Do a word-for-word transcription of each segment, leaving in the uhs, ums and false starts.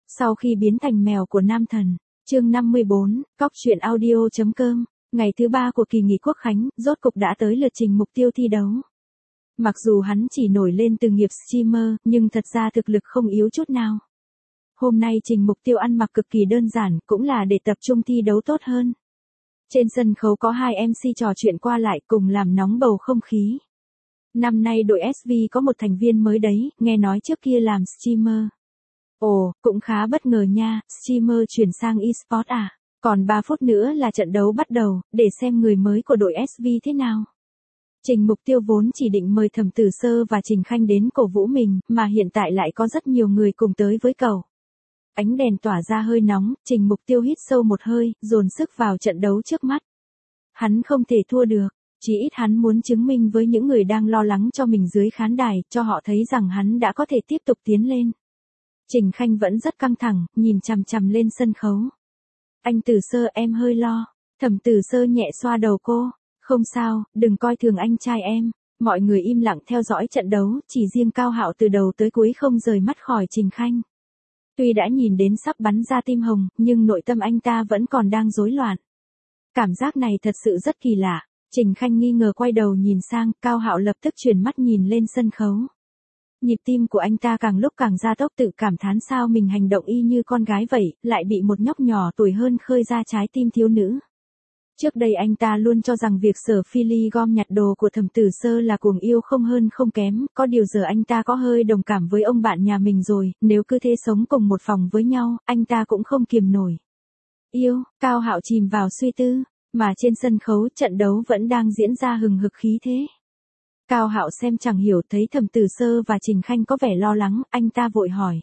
Sau khi biến thành mèo của nam thần, chương năm mươi bốn, cóc truyện audio.com, ngày thứ ba của kỳ nghỉ Quốc khánh, rốt cục đã tới lượt Trình Mục Tiêu thi đấu. Mặc dù hắn chỉ nổi lên từ nghiệp streamer, nhưng thật ra thực lực không yếu chút nào. Hôm nay Trình Mục Tiêu ăn mặc cực kỳ đơn giản, cũng là để tập trung thi đấu tốt hơn. Trên sân khấu có hai em xê trò chuyện qua lại cùng làm nóng bầu không khí. Năm nay đội ét vê có một thành viên mới đấy, nghe nói trước kia làm streamer. Ồ, cũng khá bất ngờ nha, streamer chuyển sang eSport à? Còn ba phút nữa là trận đấu bắt đầu, để xem người mới của đội ét vê thế nào. Trình Mục Tiêu vốn chỉ định mời Thẩm Tử Sơ và Trình Khanh đến cổ vũ mình, mà hiện tại lại có rất nhiều người cùng tới với cậu. Ánh đèn tỏa ra hơi nóng, Trình Mục Tiêu hít sâu một hơi, dồn sức vào trận đấu trước mắt. Hắn không thể thua được, chỉ ít hắn muốn chứng minh với những người đang lo lắng cho mình dưới khán đài, cho họ thấy rằng hắn đã có thể tiếp tục tiến lên. Trình Khanh vẫn rất căng thẳng, nhìn chằm chằm lên sân khấu. Anh Tử Sơ, em hơi lo. Thẩm Tử Sơ nhẹ xoa đầu cô. Không sao, đừng coi thường anh trai em. Mọi người im lặng theo dõi trận đấu, chỉ riêng Cao Hạo từ đầu tới cuối không rời mắt khỏi Trình Khanh. Tuy đã nhìn đến sắp bắn ra tim hồng, nhưng nội tâm anh ta vẫn còn đang rối loạn. Cảm giác này thật sự rất kỳ lạ. Trình Khanh nghi ngờ quay đầu nhìn sang, Cao Hạo lập tức chuyển mắt nhìn lên sân khấu. Nhịp tim của anh ta càng lúc càng gia tốc, tự cảm thán sao mình hành động y như con gái vậy, lại bị một nhóc nhỏ tuổi hơn khơi ra trái tim thiếu nữ. Trước đây anh ta luôn cho rằng việc Sở Phi Ly gom nhặt đồ của Thẩm Tử Sơ là cuồng yêu không hơn không kém, có điều giờ anh ta có hơi đồng cảm với ông bạn nhà mình rồi, nếu cứ thế sống cùng một phòng với nhau, anh ta cũng không kiềm nổi. Yêu, Cao Hạo chìm vào suy tư, mà trên sân khấu trận đấu vẫn đang diễn ra hừng hực khí thế. Cao Hạo xem chẳng hiểu, thấy Thẩm Tử Sơ và Trình Khanh có vẻ lo lắng, anh ta vội hỏi.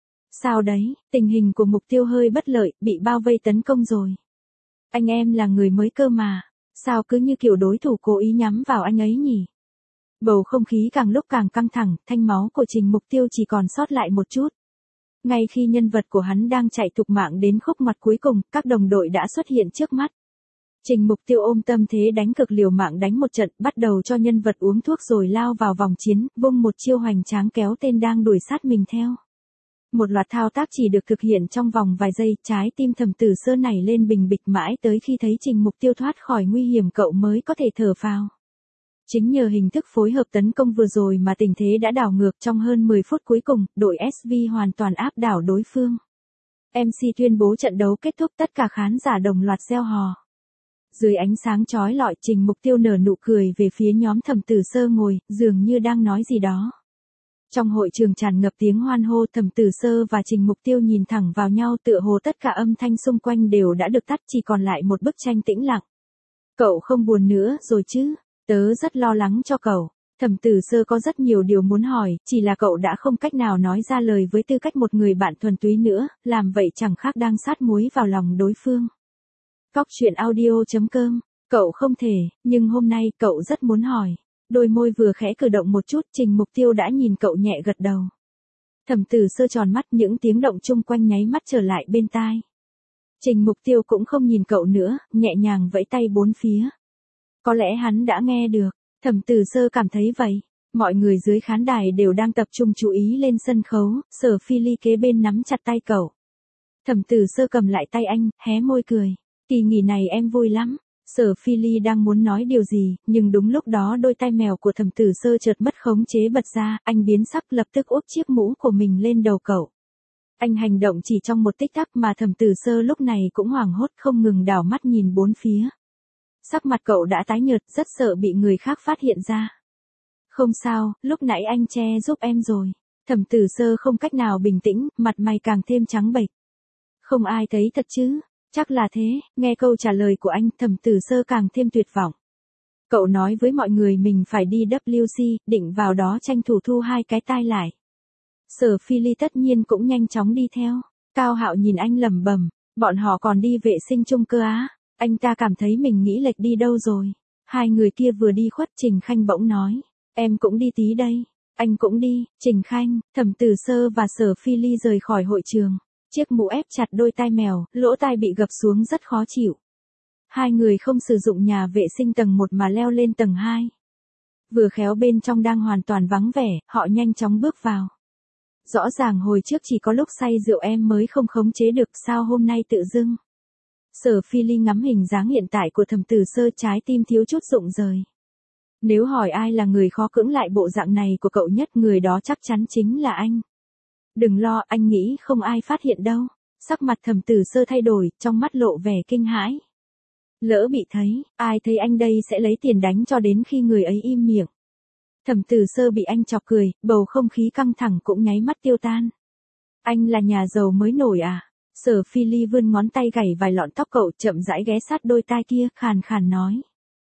Sao đấy, tình hình của Mục Tiêu hơi bất lợi, bị bao vây tấn công rồi. Anh em là người mới cơ mà, sao cứ như kiểu đối thủ cố ý nhắm vào anh ấy nhỉ? Bầu không khí càng lúc càng căng thẳng, thanh máu của Trình Mục Tiêu chỉ còn sót lại một chút. Ngay khi nhân vật của hắn đang chạy thục mạng đến khúc ngoặt cuối cùng, các đồng đội đã xuất hiện trước mắt. Trình Mục Tiêu ôm tâm thế đánh cực liều mạng đánh một trận, bắt đầu cho nhân vật uống thuốc rồi lao vào vòng chiến, vung một chiêu hoành tráng kéo tên đang đuổi sát mình theo. Một loạt thao tác chỉ được thực hiện trong vòng vài giây, trái tim Thẩm Tử Sơ nảy lên bình bịch mãi tới khi thấy Trình Mục Tiêu thoát khỏi nguy hiểm cậu mới có thể thở phào. Chính nhờ hình thức phối hợp tấn công vừa rồi mà tình thế đã đảo ngược, trong hơn mười phút cuối cùng, đội ét vê hoàn toàn áp đảo đối phương. em xê tuyên bố trận đấu kết thúc, tất cả khán giả đồng loạt reo hò. Dưới ánh sáng chói lọi, Trình Mục Tiêu nở nụ cười về phía nhóm Thẩm Tử Sơ ngồi, dường như đang nói gì đó. Trong hội trường tràn ngập tiếng hoan hô, Thẩm Tử Sơ và Trình Mục Tiêu nhìn thẳng vào nhau, tựa hồ tất cả âm thanh xung quanh đều đã được tắt, chỉ còn lại một bức tranh tĩnh lặng. Cậu không buồn nữa rồi chứ? Tớ rất lo lắng cho cậu. Thẩm Tử Sơ có rất nhiều điều muốn hỏi, chỉ là cậu đã không cách nào nói ra lời với tư cách một người bạn thuần túy nữa, làm vậy chẳng khác đang sát muối vào lòng đối phương. Cóc truyện audio.com, cậu không thể, nhưng hôm nay cậu rất muốn hỏi. Đôi môi vừa khẽ cử động một chút, Trình Mục Tiêu đã nhìn cậu nhẹ gật đầu. Thẩm Tử Sơ tròn mắt, những tiếng động chung quanh nháy mắt trở lại bên tai. Trình Mục Tiêu cũng không nhìn cậu nữa, nhẹ nhàng vẫy tay bốn phía. Có lẽ hắn đã nghe được, Thẩm Tử Sơ cảm thấy vậy. Mọi người dưới khán đài đều đang tập trung chú ý lên sân khấu, Sở Phi Ly kế bên nắm chặt tay cậu. Thẩm Tử Sơ cầm lại tay anh, hé môi cười. Kỳ nghỉ này em vui lắm. Sở Phi Ly đang muốn nói điều gì, nhưng đúng lúc đó đôi tai mèo của Thẩm Tử Sơ chợt mất khống chế bật ra, anh biến sắc lập tức úp chiếc mũ của mình lên đầu cậu. Anh hành động chỉ trong một tích tắc mà Thẩm Tử Sơ lúc này cũng hoảng hốt, không ngừng đảo mắt nhìn bốn phía. Sắc mặt cậu đã tái nhợt, rất sợ bị người khác phát hiện ra. Không sao, lúc nãy anh che giúp em rồi. Thẩm Tử Sơ không cách nào bình tĩnh, mặt mày càng thêm trắng bệch. Không ai thấy thật chứ? Chắc là thế, nghe câu trả lời của anh, Thẩm Tử Sơ càng thêm tuyệt vọng. Cậu nói với mọi người mình phải đi vê kép xê, định vào đó tranh thủ thu hai cái tai lại. Sở Phi Ly tất nhiên cũng nhanh chóng đi theo. Cao Hạo nhìn anh lẩm bẩm, bọn họ còn đi vệ sinh chung cơ á. Anh ta cảm thấy mình nghĩ lệch đi đâu rồi. Hai người kia vừa đi khuất, Trình Khanh bỗng nói, em cũng đi tí đây. Anh cũng đi. Trình Khanh, Thẩm Tử Sơ và Sở Phi Ly rời khỏi hội trường. Chiếc mũ ép chặt đôi tai mèo, lỗ tai bị gập xuống rất khó chịu. Hai người không sử dụng nhà vệ sinh tầng một mà leo lên tầng hai. Vừa khéo bên trong đang hoàn toàn vắng vẻ, họ nhanh chóng bước vào. Rõ ràng hồi trước chỉ có lúc say rượu em mới không khống chế được, sao hôm nay tự dưng. Sở Phi Ly ngắm hình dáng hiện tại của Thẩm Tử Sơ, trái tim thiếu chút rụng rời. Nếu hỏi ai là người khó cưỡng lại bộ dạng này của cậu nhất, người đó chắc chắn chính là anh. Đừng lo, anh nghĩ không ai phát hiện đâu. Sắc mặt Thẩm Tử Sơ thay đổi, trong mắt lộ vẻ kinh hãi. Lỡ bị thấy, ai thấy anh đây sẽ lấy tiền đánh cho đến khi người ấy im miệng. Thẩm Tử Sơ bị anh chọc cười, bầu không khí căng thẳng cũng nháy mắt tiêu tan. Anh là nhà giàu mới nổi à? Sở Phi Ly vươn ngón tay gảy vài lọn tóc cậu, chậm rãi ghé sát đôi tai kia, khàn khàn nói.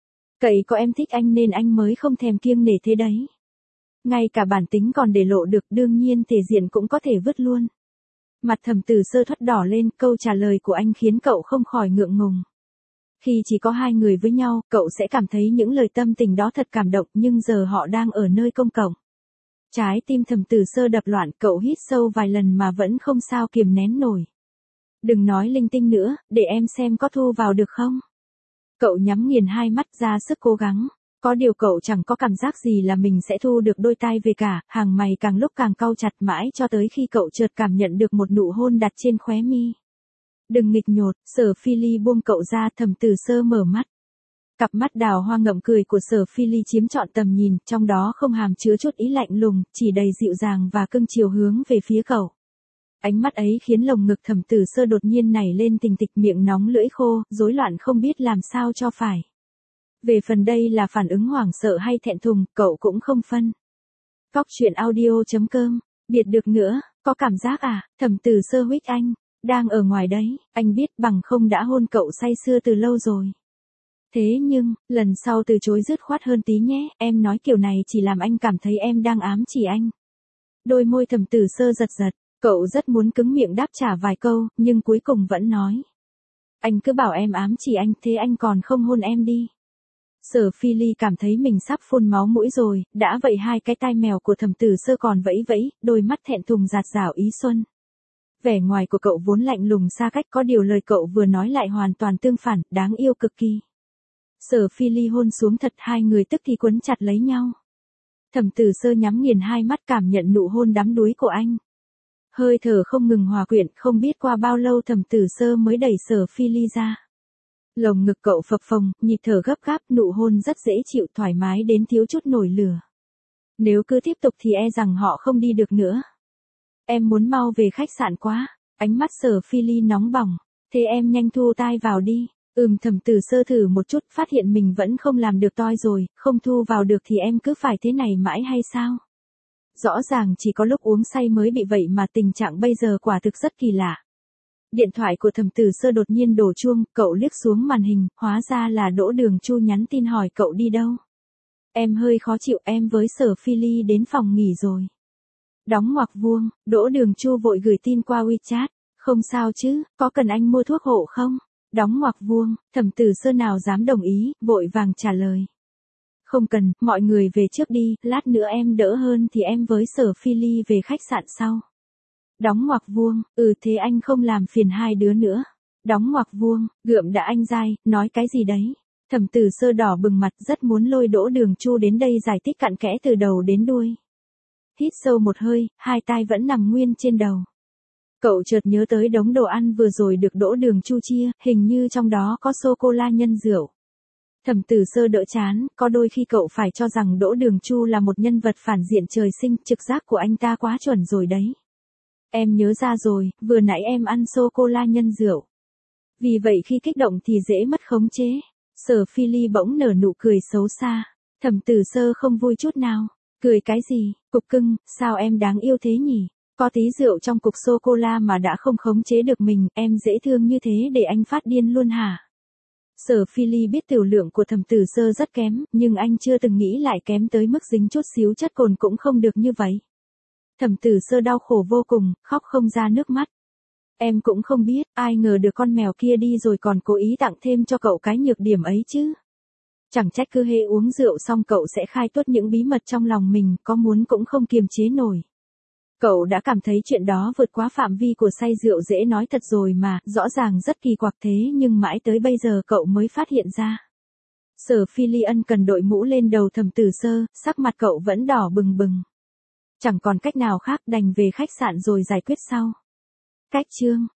Cậy có em thích anh nên anh mới không thèm kiêng nể thế đấy. Ngay cả bản tính còn để lộ được, đương nhiên thể diện cũng có thể vứt luôn. Mặt Thẩm Tử Sơ thoắt đỏ lên, câu trả lời của anh khiến cậu không khỏi ngượng ngùng. Khi chỉ có hai người với nhau, cậu sẽ cảm thấy những lời tâm tình đó thật cảm động, nhưng giờ họ đang ở nơi công cộng. Trái tim Thẩm Tử Sơ đập loạn, cậu hít sâu vài lần mà vẫn không sao kiềm nén nổi. Đừng nói linh tinh nữa, để em xem có thu vào được không. Cậu nhắm nghiền hai mắt ra sức cố gắng. Có điều cậu chẳng có cảm giác gì là mình sẽ thu được đôi tai về cả, hàng mày càng lúc càng cau chặt mãi cho tới khi cậu chợt cảm nhận được một nụ hôn đặt trên khóe mi. Đừng nghịch nhột, Sở Phi Ly buông cậu ra. Thẩm Tử Sơ mở mắt. Cặp mắt đào hoa ngậm cười của Sở Phi Ly chiếm trọn tầm nhìn, trong đó không hàm chứa chút ý lạnh lùng, chỉ đầy dịu dàng và cưng chiều hướng về phía cậu. Ánh mắt ấy khiến lồng ngực Thẩm Tử Sơ đột nhiên nảy lên tình tịch, miệng nóng lưỡi khô, rối loạn không biết làm sao cho phải. Về phần đây là phản ứng hoảng sợ hay thẹn thùng, cậu cũng không phân. Cóc truyện audio chấm com, biệt được nữa, có cảm giác à? Thẩm Tử Sơ huých anh, đang ở ngoài đấy, anh biết bằng không đã hôn cậu say sưa từ lâu rồi. Thế nhưng, lần sau từ chối dứt khoát hơn tí nhé, em nói kiểu này chỉ làm anh cảm thấy em đang ám chỉ anh. Đôi môi Thẩm Tử Sơ giật giật, cậu rất muốn cứng miệng đáp trả vài câu, nhưng cuối cùng vẫn nói. Anh cứ bảo em ám chỉ anh, thế anh còn không hôn em đi. Sở Phi Ly cảm thấy mình sắp phun máu mũi rồi, đã vậy hai cái tai mèo của Thẩm Tử Sơ còn vẫy vẫy, đôi mắt thẹn thùng rạt rảo ý xuân. Vẻ ngoài của cậu vốn lạnh lùng xa cách, có điều lời cậu vừa nói lại hoàn toàn tương phản, đáng yêu cực kỳ. Sở Phi Ly hôn xuống thật, hai người tức thì quấn chặt lấy nhau. Thẩm Tử Sơ nhắm nghiền hai mắt cảm nhận nụ hôn đắm đuối của anh. Hơi thở không ngừng hòa quyện, không biết qua bao lâu Thẩm Tử Sơ mới đẩy Sở Phi Ly ra. Lồng ngực cậu phập phồng, nhịp thở gấp gáp, nụ hôn rất dễ chịu, thoải mái đến thiếu chút nổi lửa. Nếu cứ tiếp tục thì e rằng họ không đi được nữa. Em muốn mau về khách sạn quá. Ánh mắt Sở Phi Ly nóng bỏng. Thế em nhanh thu tai vào đi. Ừm, Thẩm Tử Sơ thử một chút, phát hiện mình vẫn không làm được toi rồi, không thu vào được thì em cứ phải thế này mãi hay sao? Rõ ràng chỉ có lúc uống say mới bị vậy mà tình trạng bây giờ quả thực rất kỳ lạ. Điện thoại của Thẩm Tử Sơ đột nhiên đổ chuông, cậu liếc xuống màn hình, hóa ra là Đỗ Đường Chu nhắn tin hỏi cậu đi đâu. Em hơi khó chịu, em với Sở Phi Ly đến phòng nghỉ rồi. Đóng ngoặc vuông, Đỗ Đường Chu vội gửi tin qua WeChat, không sao chứ, có cần anh mua thuốc hộ không? Đóng ngoặc vuông, Thẩm Tử Sơ nào dám đồng ý, vội vàng trả lời. Không cần, mọi người về trước đi, lát nữa em đỡ hơn thì em với Sở Phi Ly về khách sạn sau. Đóng ngoặc vuông, ừ thế anh không làm phiền hai đứa nữa. Đóng ngoặc vuông, gượm đã anh dai, nói cái gì đấy? Thẩm Tử Sơ đỏ bừng mặt, rất muốn lôi Đỗ Đường Chu đến đây giải thích cặn kẽ từ đầu đến đuôi. Hít sâu một hơi, hai tai vẫn nằm nguyên trên đầu. Cậu chợt nhớ tới đống đồ ăn vừa rồi được Đỗ Đường Chu chia, hình như trong đó có sô-cô-la nhân rượu. Thẩm Tử Sơ đỡ chán, có đôi khi cậu phải cho rằng Đỗ Đường Chu là một nhân vật phản diện trời sinh, trực giác của anh ta quá chuẩn rồi đấy. Em nhớ ra rồi, vừa nãy em ăn sô-cô-la nhân rượu. Vì vậy khi kích động thì dễ mất khống chế. Sở Phi Ly bỗng nở nụ cười xấu xa. Thẩm Tử Sơ không vui chút nào. Cười cái gì, cục cưng, sao em đáng yêu thế nhỉ? Có tí rượu trong cục sô-cô-la mà đã không khống chế được mình, em dễ thương như thế để anh phát điên luôn hả? Sở Phi Ly biết tiểu lượng của Thẩm Tử Sơ rất kém, nhưng anh chưa từng nghĩ lại kém tới mức dính chút xíu chất cồn cũng không được như vậy. Thẩm Tử Sơ đau khổ vô cùng, khóc không ra nước mắt. Em cũng không biết, ai ngờ được con mèo kia đi rồi còn cố ý tặng thêm cho cậu cái nhược điểm ấy chứ. Chẳng trách cứ hễ uống rượu xong cậu sẽ khai tuốt những bí mật trong lòng mình, có muốn cũng không kiềm chế nổi. Cậu đã cảm thấy chuyện đó vượt quá phạm vi của say rượu dễ nói thật rồi mà, rõ ràng rất kỳ quặc thế nhưng mãi tới bây giờ cậu mới phát hiện ra. Sở Phi Ly ân cần đội mũ lên đầu Thẩm Tử Sơ, sắc mặt cậu vẫn đỏ bừng bừng. Chẳng còn cách nào khác đành về khách sạn rồi giải quyết sau. Cách chương